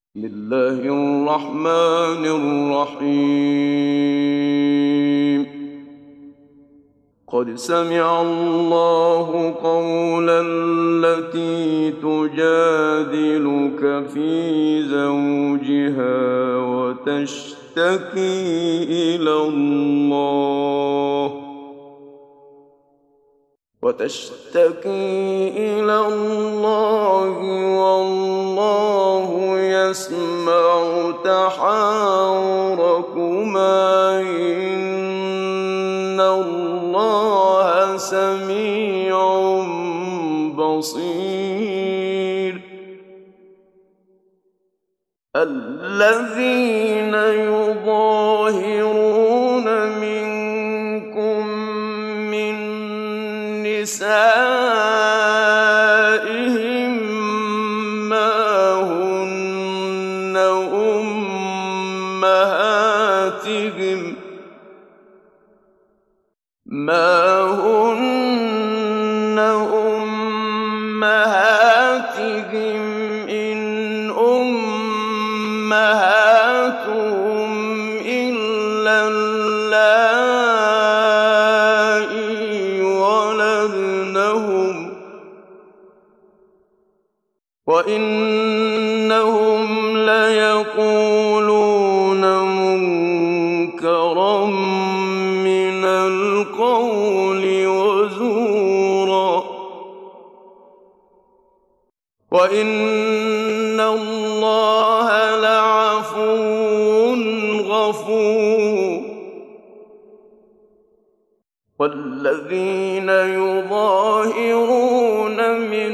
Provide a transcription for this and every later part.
بسم الله الرحمن الرحيم. قد سمع الله قول التي تجادلك في زوجها وتشتكي إلى الله والله يسمع تحاوركما إن الله سميع بصير. الذين يظاهرون منكم من نسائهم ما هن أمهاتهم إن أمهاتهم إلا اللائي ولدنهم وإنهم ليقولون منكرا من القول وزورا وإن الله لعفو غفور. والذين يظاهرون من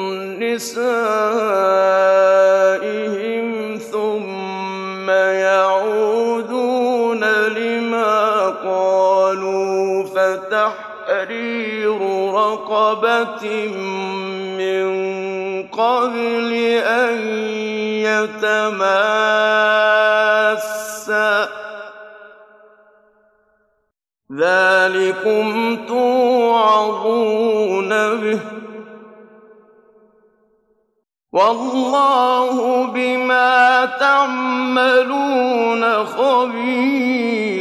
نسائهم ثم يعودون لما قالوا فتحرير رقبة من قبل أن يتماسا ذلكم توعظون به والله بما تعملون خبير.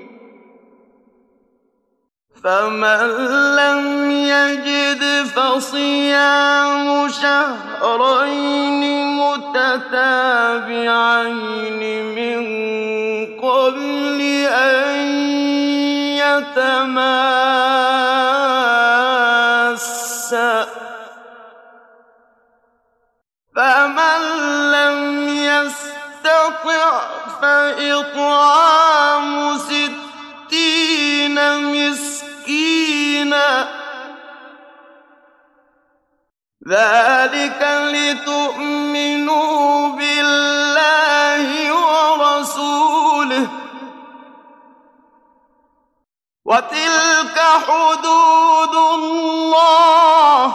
فمن لم يجد فصيام شهرين متتابعين من قبل أن يتماسا فمن لم يستطع فإطعام 60 مسكينا ذلك لتؤمنوا بالله ورسوله وتلك حدود الله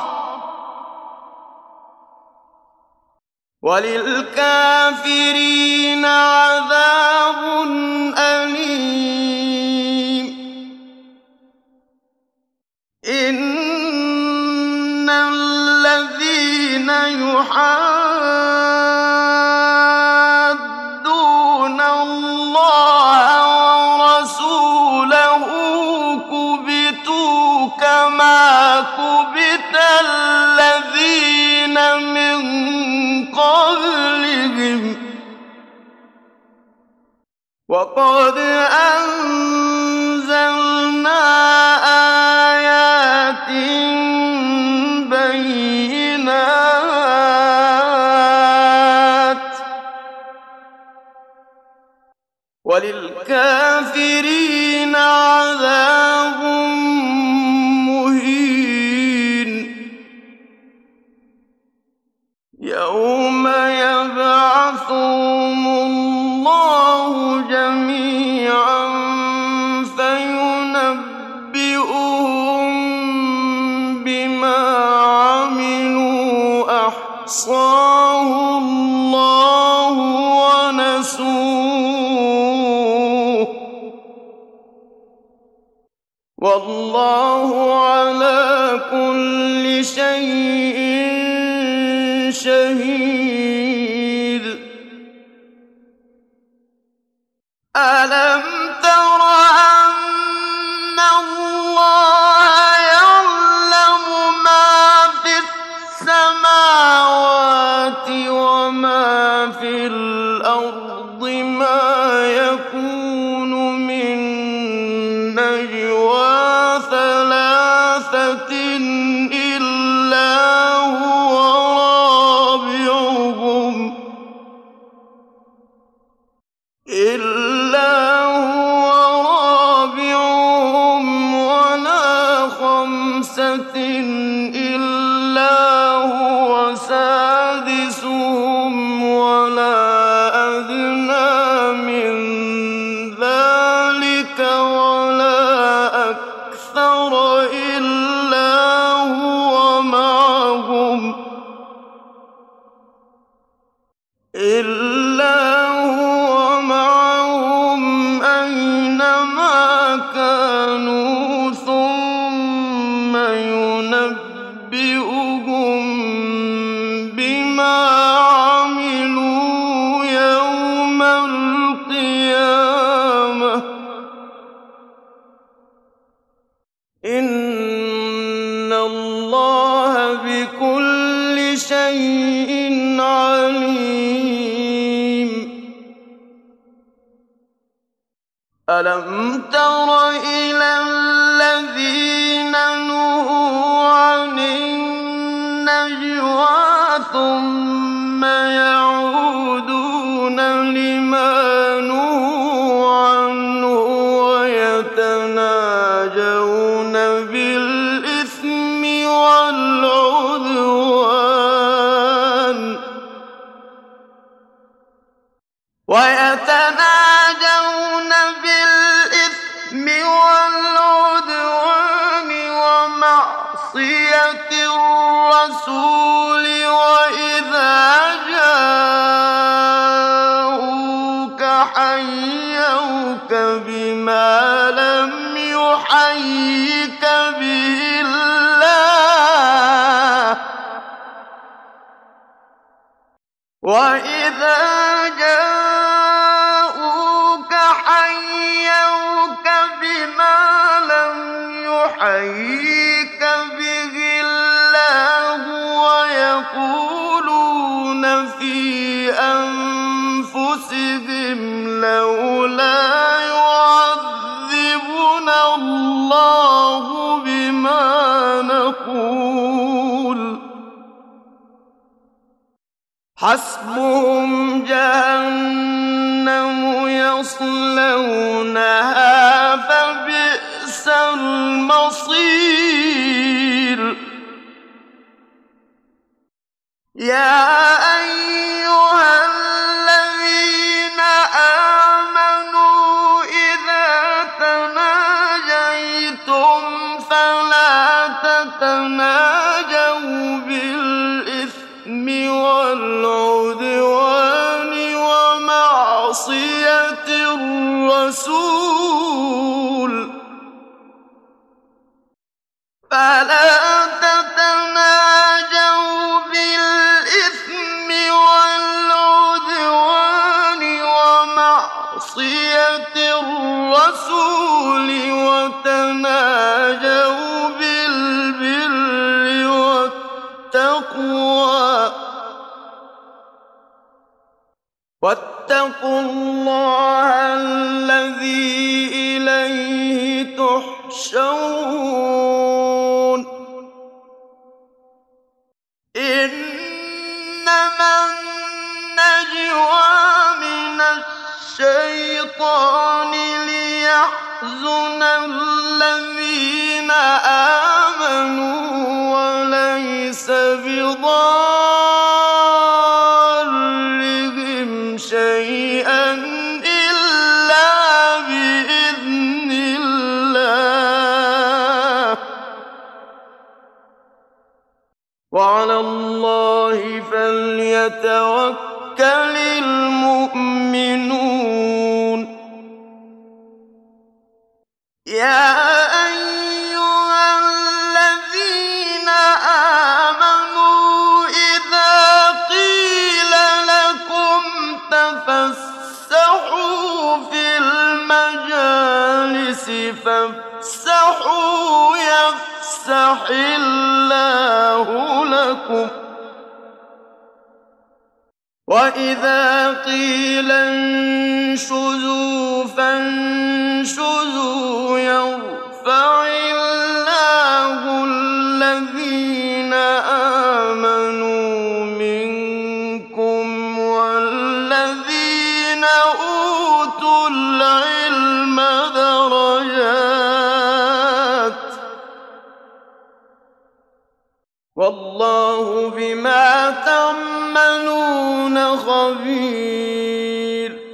وللكافرين عذاب أليم. إن الذين يحادون الله ورسوله كبتوا كما كبت الذين من قبلهم وقد أنزلنا آيات بينات وللكافرين عذاب مهين. يوم يبعثهم الله جميعا فينبئهم بما عملوا أحصاه الله ونسوه والله على كل شيء شهيد. ألم تر أن الله يعلم ما في السماوات وما في الأرض ما يكون من نجوى ثلاثة إلا هو رابعهم ولا خمسة إلا هو سادسهم ولا أدنى من ذلك ولا أكثر إلا هو معهم أينما كانوا ثم ينبئهم بما عملوا يوم القيامة إن الله بكل شيء عليم. ألم تر إلى الذين نهوا عن النجوى ثم يعودون لما نهوا عنه ويتناجون بالإثم والعدوان ومعصية الرسول وإذا جاءوك حيوك بما لم يحيك به الله وإذا جاءوك حيوك بما لم يحيك به الله ويقولون في أنفسهم لولا يعذبنا الله بما نقول حسبهم جهنم يصلونها فبئس المصير. يا أيها الذين آمنوا إذا تناجيتم فلا تتناجوا بالإثم والعدوان ومعصية الرسول وتناجوا بالبر والتقوى واتقوا الله الذي إليه تحشرون. إنما النجوى من الشيطان ليحزن الذين آمنوا وليس بضارهم شيئا إلا بإذن الله وعلى الله فليتوكل المؤمنون. يا أيها الذين آمنوا إذا قيل لكم تفسحوا في فافسحوا يفسح الله لكم وإذا قيل انشزوا فانشزوا يرفع الله الذين آمنوا منكم والذين أوتوا العلم درجات والله بما تعملون خبير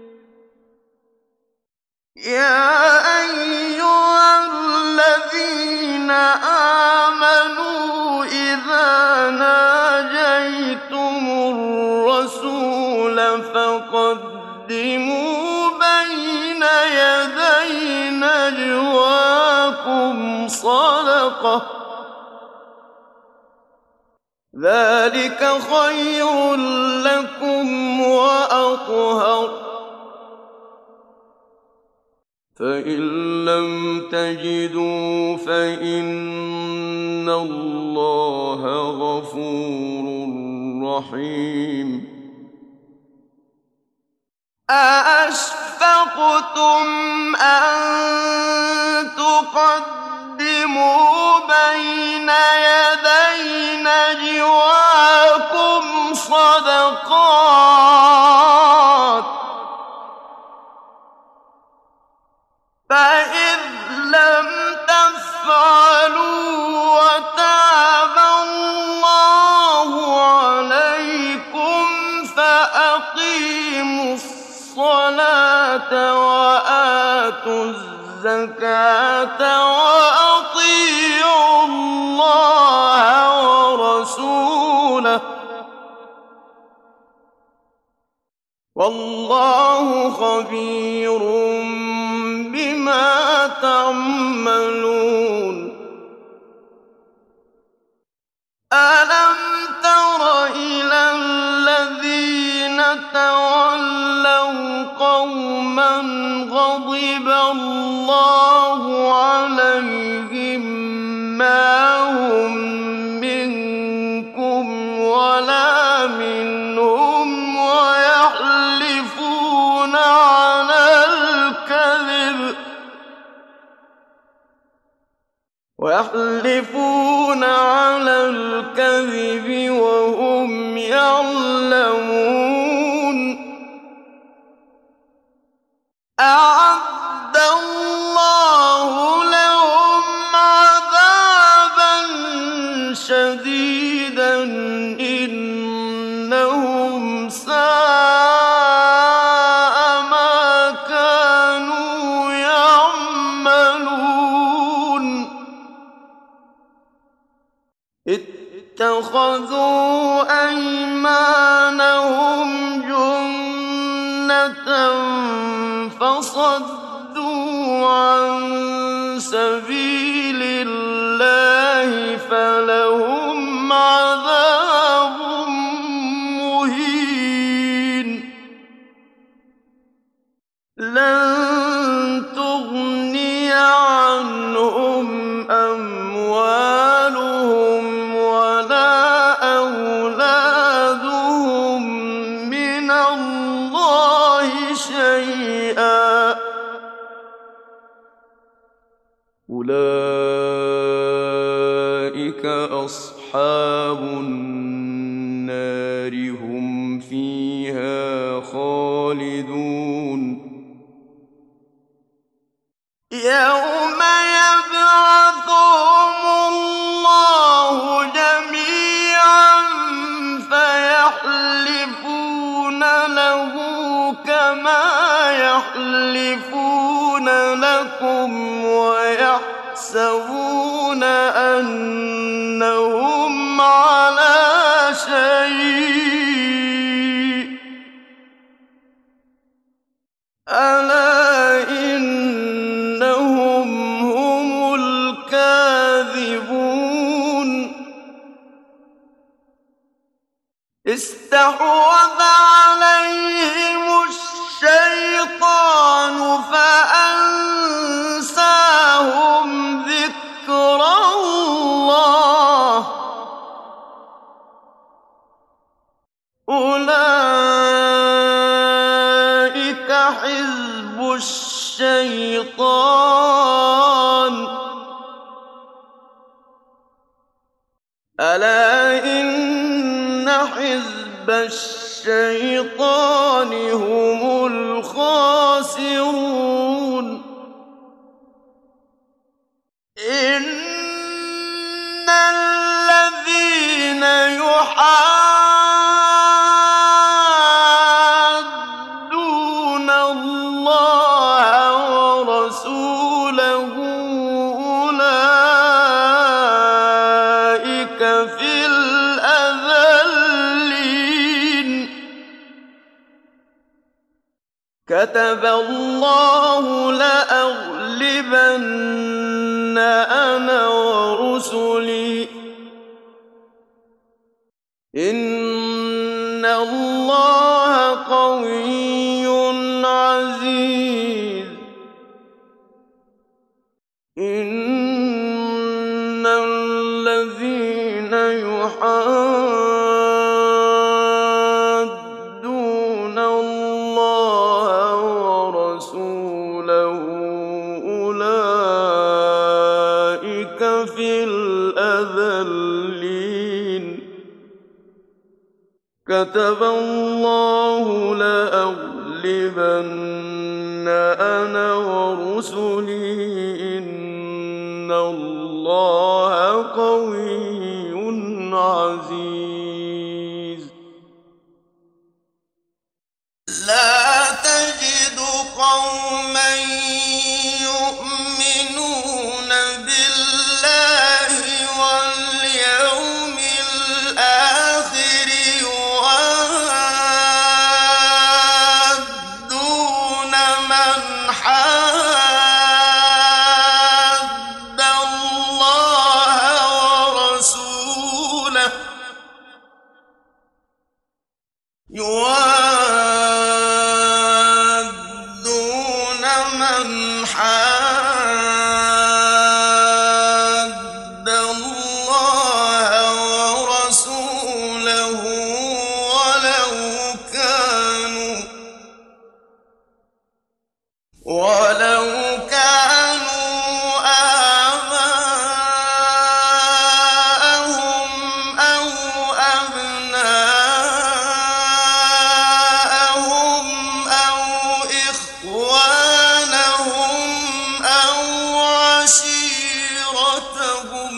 يا أيها الذين آمنوا إذا ناجيتم الرسول فقدموا بين يدي نجواكم صدقة ذلك خير لكم وأطهر فإن لم تجدوا فإن الله غفور رحيم أأشفقتم أن تقدموا بين يدي نجواكم صدقات فإذ لم تفعلوا وتاب الله عليكم فأقيموا الصلاة وآتوا الزكاة وأطيعوا الله ورسوله والله خبير بما تعملون ألم تر إلى الذين تولوا قوما غضب الله عليهم ما هم منكم ولا منهم ويحلفون على الكذب وهم يعلمون أعد الله لهم عذابا شديدا إنهم ساء ما كانوا يعملون اتخذوا أيمانهم جنة فصدوا عن سبيل الله فلهم عذاب مهين لن تغني عنهم أموالهم ولا أولادهم من الله شيئا أولئك أصحاب النار هم فيها خالدون يوم يبعثهم الله جميعا فيحلفون له كما يحلفون لكم ويحسبون أنهم على شيء ألا إنهم هم الكاذبون استحوذ عليهم الشيطان فأنساهم الشيطان ألا إن حزب الشيطان هم الخاسرون إن الذين يحادون الله ورسوله أولئك في الأذلين كتب الله لأغلبن أنا ورسلي إن الله قوي عزيز إن الذين يحادون الله ورسوله أولئك في الأذلين كتب الله لأغلبن أنا ورسلي إن الله قوي عزيز لا تجد قوما يؤمنون بالله واليوم الآخر يوادون من حاد الله ورسوله يوادون من حاد الله ورسوله ولو كانوا آباءهم أو أبناءهم أو إخوانهم أو عشيرتهم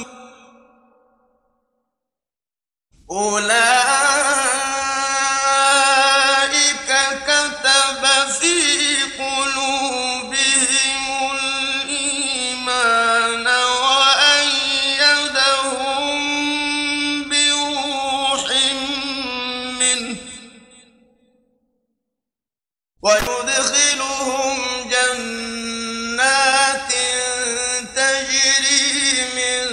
أولئك كتب في قلوبهم الإيمان وأيدهم بروح منه ويدخلهم جنات تجري من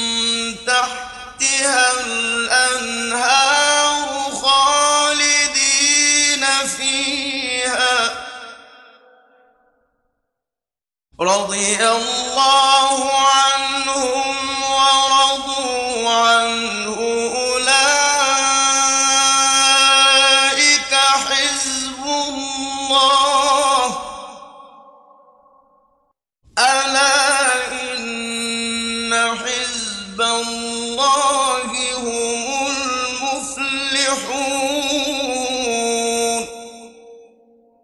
تحتها الأنهار خالدين فيها رضي الله عنهم ورضوا عنه أولئك حزب الله ألا إن حزب الله